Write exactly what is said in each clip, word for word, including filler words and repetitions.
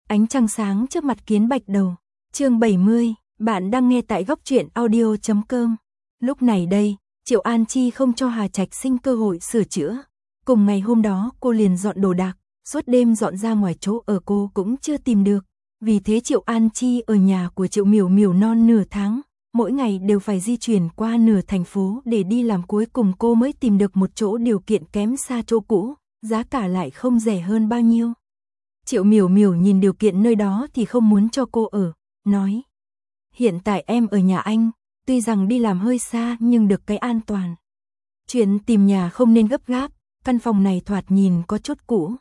Ánh trăng sáng trước mặt Kiến Bạch Đầu. Chương bảy mươi, bạn đang nghe tại góc truyện audio chấm com. Lúc này đây, Triệu An Chi không cho Hà Trạch Sinh cơ hội sửa chữa. Cùng ngày hôm đó cô liền dọn đồ đạc, suốt đêm dọn ra ngoài chỗ ở cô cũng chưa tìm được. Vì thế Triệu An Chi ở nhà của Triệu Miểu Miểu non nửa tháng, mỗi ngày đều phải di chuyển qua nửa thành phố để đi làm, cuối cùng cô mới tìm được một chỗ điều kiện kém xa chỗ cũ, giá cả lại không rẻ hơn bao nhiêu. Triệu Miểu Miểu nhìn điều kiện nơi đó thì không muốn cho cô ở, nói: hiện tại em ở nhà anh, tuy rằng đi làm hơi xa nhưng được cái an toàn. Chuyện tìm nhà không nên gấp gáp, căn phòng này thoạt nhìn có chút cũ.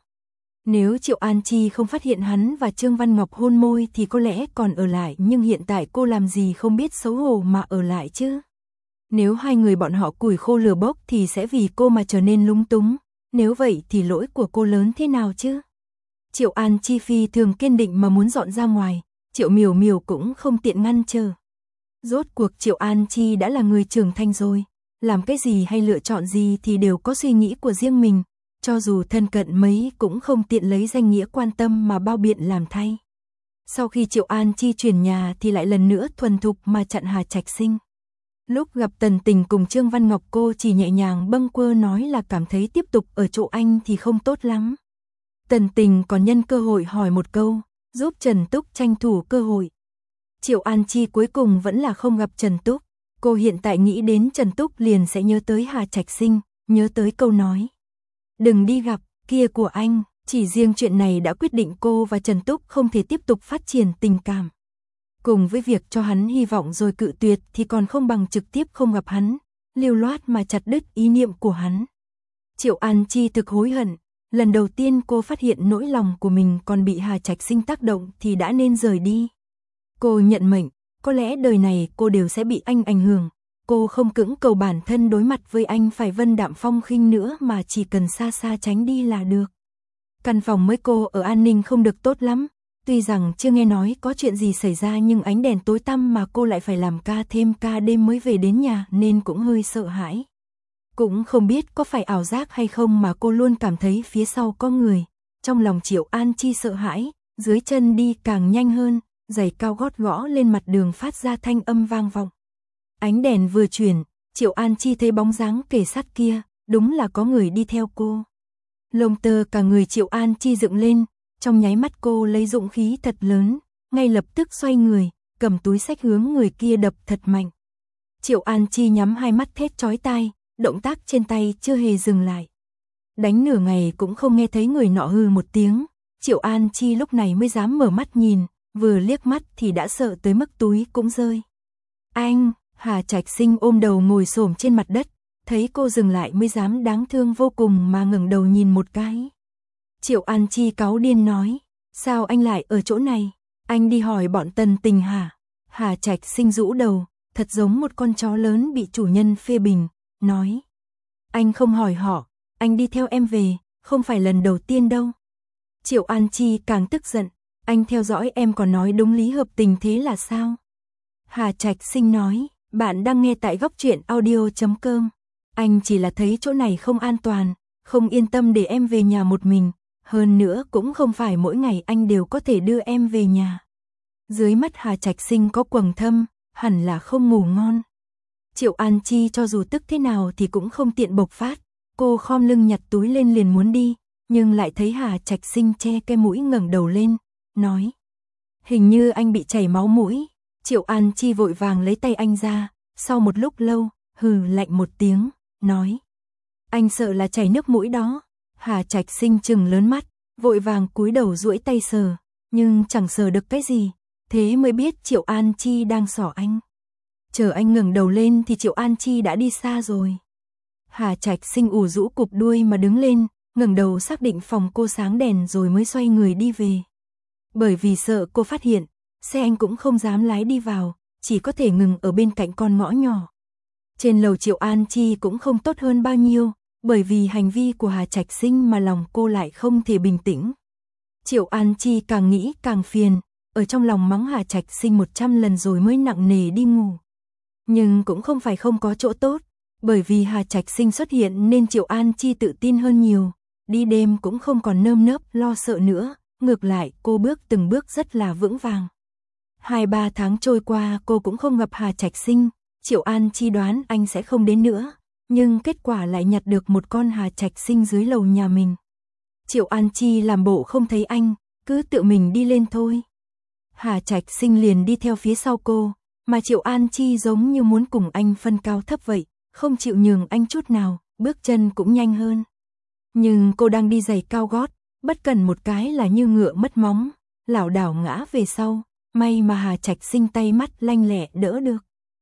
Nếu Triệu An Chi không phát hiện hắn và Trương Văn Ngọc hôn môi thì có lẽ còn ở lại, nhưng hiện tại cô làm gì không biết xấu hổ mà ở lại chứ. Nếu hai người bọn họ củi khô lửa bốc thì sẽ vì cô mà trở nên lúng túng, nếu vậy thì lỗi của cô lớn thế nào chứ. Triệu An Chi phi thường kiên định mà muốn dọn ra ngoài, Triệu Miểu Miểu cũng không tiện ngăn trở. Rốt cuộc Triệu An Chi đã là người trưởng thành rồi, làm cái gì hay lựa chọn gì thì đều có suy nghĩ của riêng mình, cho dù thân cận mấy cũng không tiện lấy danh nghĩa quan tâm mà bao biện làm thay. Sau khi Triệu An Chi chuyển nhà thì lại lần nữa thuần thục mà chặn Hà Trạch Sinh. Lúc gặp Tần Tình cùng Trương Văn Ngọc, cô chỉ nhẹ nhàng bâng quơ nói là cảm thấy tiếp tục ở chỗ anh thì không tốt lắm. Tần Tình còn nhân cơ hội hỏi một câu, giúp Trần Túc tranh thủ cơ hội. Triệu An Chi cuối cùng vẫn là không gặp Trần Túc. Cô hiện tại nghĩ đến Trần Túc liền sẽ nhớ tới Hà Trạch Sinh, nhớ tới câu nói: đừng đi gặp, kia của anh. Chỉ riêng chuyện này đã quyết định cô và Trần Túc không thể tiếp tục phát triển tình cảm. Cùng với việc cho hắn hy vọng rồi cự tuyệt thì còn không bằng trực tiếp không gặp hắn, lưu loát mà chặt đứt ý niệm của hắn. Triệu An Chi thực hối hận. Lần đầu tiên cô phát hiện nỗi lòng của mình còn bị Hà Trạch Sinh tác động thì đã nên rời đi. Cô nhận mệnh, có lẽ đời này cô đều sẽ bị anh ảnh hưởng. Cô không cưỡng cầu bản thân đối mặt với anh phải vân đạm phong khinh nữa, mà chỉ cần xa xa tránh đi là được. Căn phòng mới cô ở an ninh không được tốt lắm. Tuy rằng chưa nghe nói có chuyện gì xảy ra nhưng ánh đèn tối tăm mà cô lại phải làm ca thêm ca đêm mới về đến nhà nên cũng hơi sợ hãi. Cũng không biết có phải ảo giác hay không mà cô luôn cảm thấy phía sau có người. Trong lòng Triệu An Chi sợ hãi, dưới chân đi càng nhanh hơn, giày cao gót gõ lên mặt đường phát ra thanh âm vang vọng. Ánh đèn vừa chuyển, Triệu An Chi thấy bóng dáng kề sát kia, đúng là có người đi theo cô. Lông tơ cả người Triệu An Chi dựng lên, trong nháy mắt cô lấy dũng khí thật lớn, ngay lập tức xoay người, cầm túi xách hướng người kia đập thật mạnh. Triệu An Chi nhắm hai mắt thét chói tai, động tác trên tay chưa hề dừng lại. Đánh nửa ngày cũng không nghe thấy người nọ hừ một tiếng, Triệu An Chi lúc này mới dám mở mắt nhìn, vừa liếc mắt thì đã sợ tới mức túi cũng rơi. Anh! Hà Trạch Sinh ôm đầu ngồi xổm trên mặt đất, thấy cô dừng lại mới dám đáng thương vô cùng mà ngẩng đầu nhìn một cái. Triệu An Chi cáu điên nói: sao anh lại ở chỗ này? Anh đi hỏi bọn Tần Tình hả? Hà Trạch Sinh rũ đầu, thật giống một con chó lớn bị chủ nhân phê bình, nói: anh không hỏi họ, anh đi theo em về, không phải lần đầu tiên đâu. Triệu An Chi càng tức giận: anh theo dõi em còn nói đúng lý hợp tình thế là sao? Hà Trạch Sinh nói: bạn đang nghe tại góc truyện audio chấm com. Anh chỉ là thấy chỗ này không an toàn, không yên tâm để em về nhà một mình, hơn nữa cũng không phải mỗi ngày anh đều có thể đưa em về nhà. Dưới mắt Hà Trạch Sinh có quầng thâm, hẳn là không ngủ ngon. Triệu An Chi cho dù tức thế nào thì cũng không tiện bộc phát, cô khom lưng nhặt túi lên liền muốn đi, nhưng lại thấy Hà Trạch Sinh che cái mũi ngẩng đầu lên, nói: hình như anh bị chảy máu mũi. Triệu An Chi vội vàng lấy tay anh ra, sau một lúc lâu, hừ lạnh một tiếng, nói: anh sợ là chảy nước mũi đó. Hà Trạch Sinh trừng lớn mắt, vội vàng cúi đầu duỗi tay sờ, nhưng chẳng sờ được cái gì, thế mới biết Triệu An Chi đang xỏ anh. Chờ anh ngẩng đầu lên thì Triệu An Chi đã đi xa rồi. Hà Trạch Sinh ủ rũ cụp đuôi mà đứng lên, ngẩng đầu xác định phòng cô sáng đèn rồi mới xoay người đi về. Bởi vì sợ cô phát hiện, xe anh cũng không dám lái đi vào, chỉ có thể ngừng ở bên cạnh con ngõ nhỏ. Trên lầu Triệu An Chi cũng không tốt hơn bao nhiêu, bởi vì hành vi của Hà Trạch Sinh mà lòng cô lại không thể bình tĩnh. Triệu An Chi càng nghĩ càng phiền, ở trong lòng mắng Hà Trạch Sinh một trăm lần rồi mới nặng nề đi ngủ. Nhưng cũng không phải không có chỗ tốt, bởi vì Hà Trạch Sinh xuất hiện nên Triệu An Chi tự tin hơn nhiều, đi đêm cũng không còn nơm nớp lo sợ nữa, ngược lại cô bước từng bước rất là vững vàng. Hai ba tháng trôi qua cô cũng không gặp Hà Trạch Sinh, Triệu An Chi đoán anh sẽ không đến nữa, nhưng kết quả lại nhặt được một con Hà Trạch Sinh dưới lầu nhà mình. Triệu An Chi làm bộ không thấy anh, cứ tự mình đi lên thôi. Hà Trạch Sinh liền đi theo phía sau cô, mà Triệu An Chi giống như muốn cùng anh phân cao thấp vậy, không chịu nhường anh chút nào, bước chân cũng nhanh hơn. Nhưng cô đang đi giày cao gót, bất cần một cái là như ngựa mất móng, lảo đảo ngã về sau, may mà Hà Trạch Sinh tay mắt lanh lẹ đỡ được.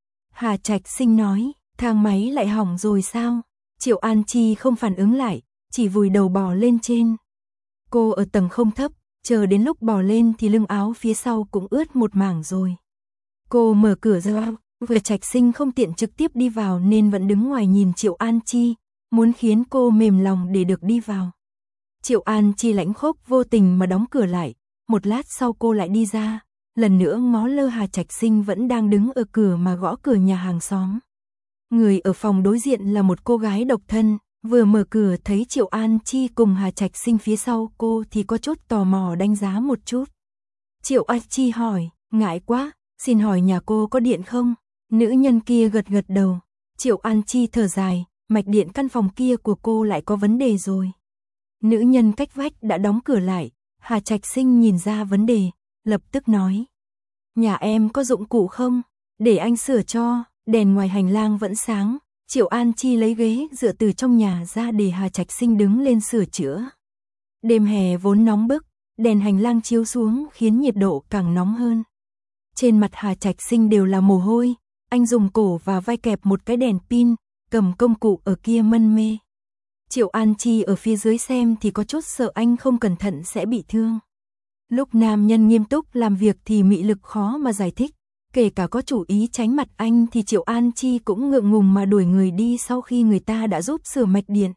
Hà Trạch Sinh nói, thang máy lại hỏng rồi sao? Triệu An Chi không phản ứng lại, chỉ vùi đầu bò lên trên. Cô ở tầng không thấp, chờ đến lúc bò lên thì lưng áo phía sau cũng ướt một mảng rồi. Cô mở cửa ra, vừa Trạch Sinh không tiện trực tiếp đi vào nên vẫn đứng ngoài nhìn Triệu An Chi, muốn khiến cô mềm lòng để được đi vào. Triệu An Chi lãnh khốc vô tình mà đóng cửa lại, một lát sau cô lại đi ra, lần nữa ngó lơ Hà Trạch Sinh vẫn đang đứng ở cửa mà gõ cửa nhà hàng xóm. Người ở phòng đối diện là một cô gái độc thân, vừa mở cửa thấy Triệu An Chi cùng Hà Trạch Sinh phía sau cô thì có chút tò mò đánh giá một chút. Triệu An Chi hỏi, ngại quá, xin hỏi nhà cô có điện không? Nữ nhân kia gật gật đầu. Triệu An Chi thở dài, mạch điện căn phòng kia của cô lại có vấn đề rồi. Nữ nhân cách vách đã đóng cửa lại, Hà Trạch Sinh nhìn ra vấn đề, lập tức nói. Nhà em có dụng cụ không? Để anh sửa cho, đèn ngoài hành lang vẫn sáng. Triệu An Chi lấy ghế dựa từ trong nhà ra để Hà Trạch Sinh đứng lên sửa chữa. Đêm hè vốn nóng bức, đèn hành lang chiếu xuống khiến nhiệt độ càng nóng hơn. Trên mặt Hà Trạch Sinh đều là mồ hôi, anh dùng cổ và vai kẹp một cái đèn pin, cầm công cụ ở kia mân mê. Triệu An Chi ở phía dưới xem thì có chút sợ anh không cẩn thận sẽ bị thương. Lúc nam nhân nghiêm túc làm việc thì mị lực khó mà giải thích, kể cả có chủ ý tránh mặt anh thì Triệu An Chi cũng ngượng ngùng mà đuổi người đi sau khi người ta đã giúp sửa mạch điện.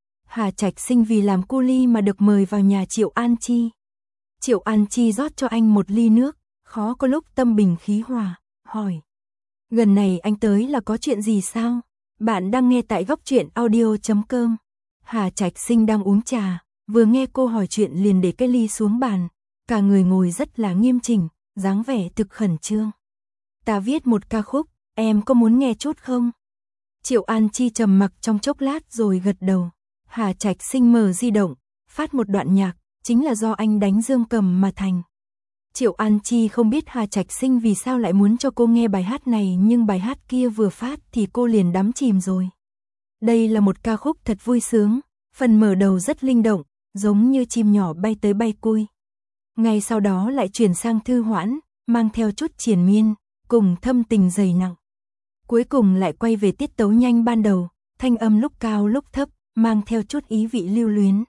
Hà Trạch Sinh vì làm cu ly mà được mời vào nhà Triệu An Chi. Triệu An Chi rót cho anh một ly nước, khó có lúc tâm bình khí hòa, hỏi. Gần này anh tới là có chuyện gì sao? Bạn đang nghe tại góc truyện audio chấm com. Hà Trạch Sinh đang uống trà, vừa nghe cô hỏi chuyện liền để cái ly xuống bàn, cả người ngồi rất là nghiêm chỉnh, dáng vẻ thực khẩn trương. Ta viết một ca khúc, em có muốn nghe chút không? Triệu An Chi trầm mặc trong chốc lát rồi gật đầu. Hà Trạch Sinh mở di động, phát một đoạn nhạc, chính là do anh đánh dương cầm mà thành. Triệu An Chi không biết Hà Trạch Sinh vì sao lại muốn cho cô nghe bài hát này, nhưng bài hát kia vừa phát thì cô liền đắm chìm rồi. Đây là một ca khúc thật vui sướng, phần mở đầu rất linh động, giống như chim nhỏ bay tới bay cui. Ngay sau đó lại chuyển sang thư hoãn, mang theo chút triền miên, cùng thâm tình dày nặng. Cuối cùng lại quay về tiết tấu nhanh ban đầu, thanh âm lúc cao lúc thấp, mang theo chút ý vị lưu luyến.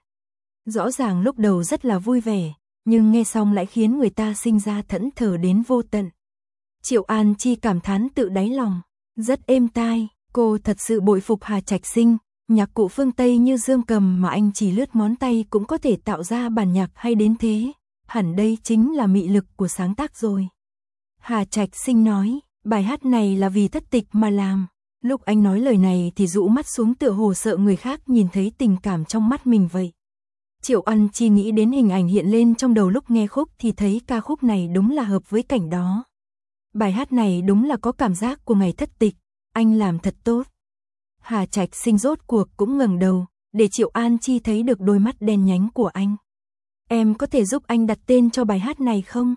Rõ ràng lúc đầu rất là vui vẻ, nhưng nghe xong lại khiến người ta sinh ra thẫn thờ đến vô tận. Triệu An Chi cảm thán tự đáy lòng, rất êm tai, cô thật sự bội phục Hà Trạch Sinh, nhạc cụ phương Tây như dương cầm mà anh chỉ lướt ngón tay cũng có thể tạo ra bản nhạc hay đến thế, hẳn đây chính là mị lực của sáng tác rồi. Hà Trạch Sinh nói, bài hát này là vì thất tịch mà làm. Lúc anh nói lời này thì rũ mắt xuống tựa hồ sợ người khác nhìn thấy tình cảm trong mắt mình vậy. Triệu An Chi nghĩ đến hình ảnh hiện lên trong đầu lúc nghe khúc thì thấy ca khúc này đúng là hợp với cảnh đó. Bài hát này đúng là có cảm giác của ngày thất tịch, anh làm thật tốt. Hà Trạch Sinh rốt cuộc cũng ngẩng đầu, để Triệu An Chi thấy được đôi mắt đen nhánh của anh. Em có thể giúp anh đặt tên cho bài hát này không?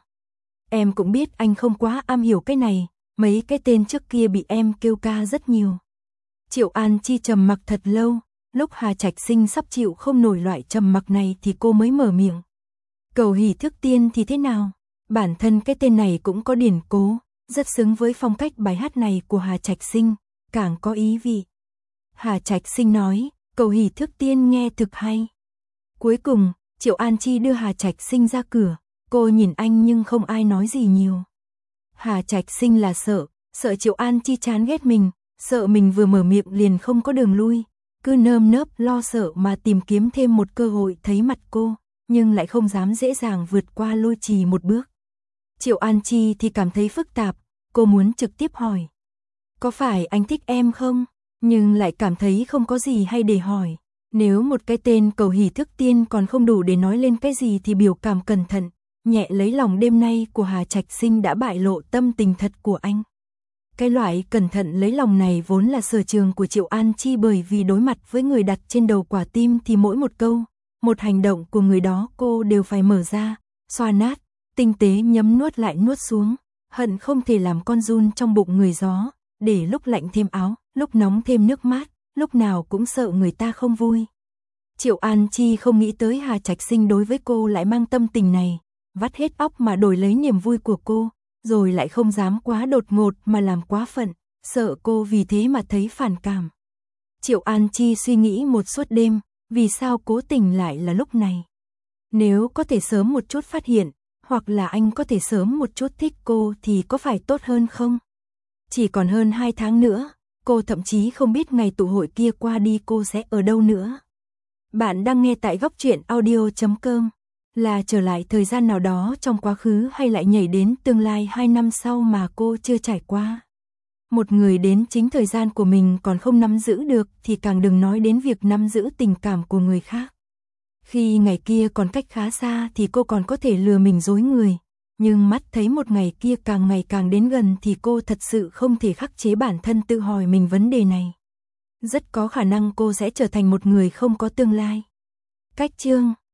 Em cũng biết anh không quá am hiểu cái này, mấy cái tên trước kia bị em kêu ca rất nhiều. Triệu An Chi trầm mặc thật lâu, lúc Hà Trạch Sinh sắp chịu không nổi loại trầm mặc này thì cô mới mở miệng. Cầu hỷ thức tiên thì thế nào? Bản thân cái tên này cũng có điển cố, rất xứng với phong cách bài hát này của Hà Trạch Sinh, càng có ý vị. Hà Trạch Sinh nói, cầu hỷ thức tiên nghe thực hay. Cuối cùng, Triệu An Chi đưa Hà Trạch Sinh ra cửa, cô nhìn anh nhưng không ai nói gì nhiều. Hà Trạch Sinh là sợ, sợ Triệu An Chi chán ghét mình, sợ mình vừa mở miệng liền không có đường lui, cứ nơm nớp lo sợ mà tìm kiếm thêm một cơ hội thấy mặt cô, nhưng lại không dám dễ dàng vượt qua lôi trì một bước. Triệu An Chi thì cảm thấy phức tạp, cô muốn trực tiếp hỏi. Có phải anh thích em không? Nhưng lại cảm thấy không có gì hay để hỏi. Nếu một cái tên Cầu Hỷ Thức Tiên còn không đủ để nói lên cái gì thì biểu cảm cẩn thận, nhẹ lấy lòng đêm nay của Hà Trạch Sinh đã bại lộ tâm tình thật của anh. Cái loại cẩn thận lấy lòng này vốn là sở trường của Triệu An Chi, bởi vì đối mặt với người đặt trên đầu quả tim thì mỗi một câu, một hành động của người đó cô đều phải mở ra, xoa nát, tinh tế nhấm nuốt lại nuốt xuống, hận không thể làm con giun trong bụng người gió, để lúc lạnh thêm áo, lúc nóng thêm nước mát, lúc nào cũng sợ người ta không vui. Triệu An Chi không nghĩ tới Hà Trạch Sinh đối với cô lại mang tâm tình này, vắt hết óc mà đổi lấy niềm vui của cô, rồi lại không dám quá đột ngột mà làm quá phận, sợ cô vì thế mà thấy phản cảm. Triệu An Chi suy nghĩ một suốt đêm, vì sao cố tình lại là lúc này. Nếu có thể sớm một chút phát hiện, hoặc là anh có thể sớm một chút thích cô thì có phải tốt hơn không? Chỉ còn hơn hai tháng nữa, cô thậm chí không biết ngày tụ hội kia qua đi cô sẽ ở đâu nữa. Bạn đang nghe tại góc truyện audio chấm com. Là trở lại thời gian nào đó trong quá khứ hay lại nhảy đến tương lai hai năm sau mà cô chưa trải qua. Một người đến chính thời gian của mình còn không nắm giữ được thì càng đừng nói đến việc nắm giữ tình cảm của người khác. Khi ngày kia còn cách khá xa thì cô còn có thể lừa mình dối người, nhưng mắt thấy một ngày kia càng ngày càng đến gần thì cô thật sự không thể khắc chế bản thân tự hỏi mình vấn đề này. Rất có khả năng cô sẽ trở thành một người không có tương lai. Cách chương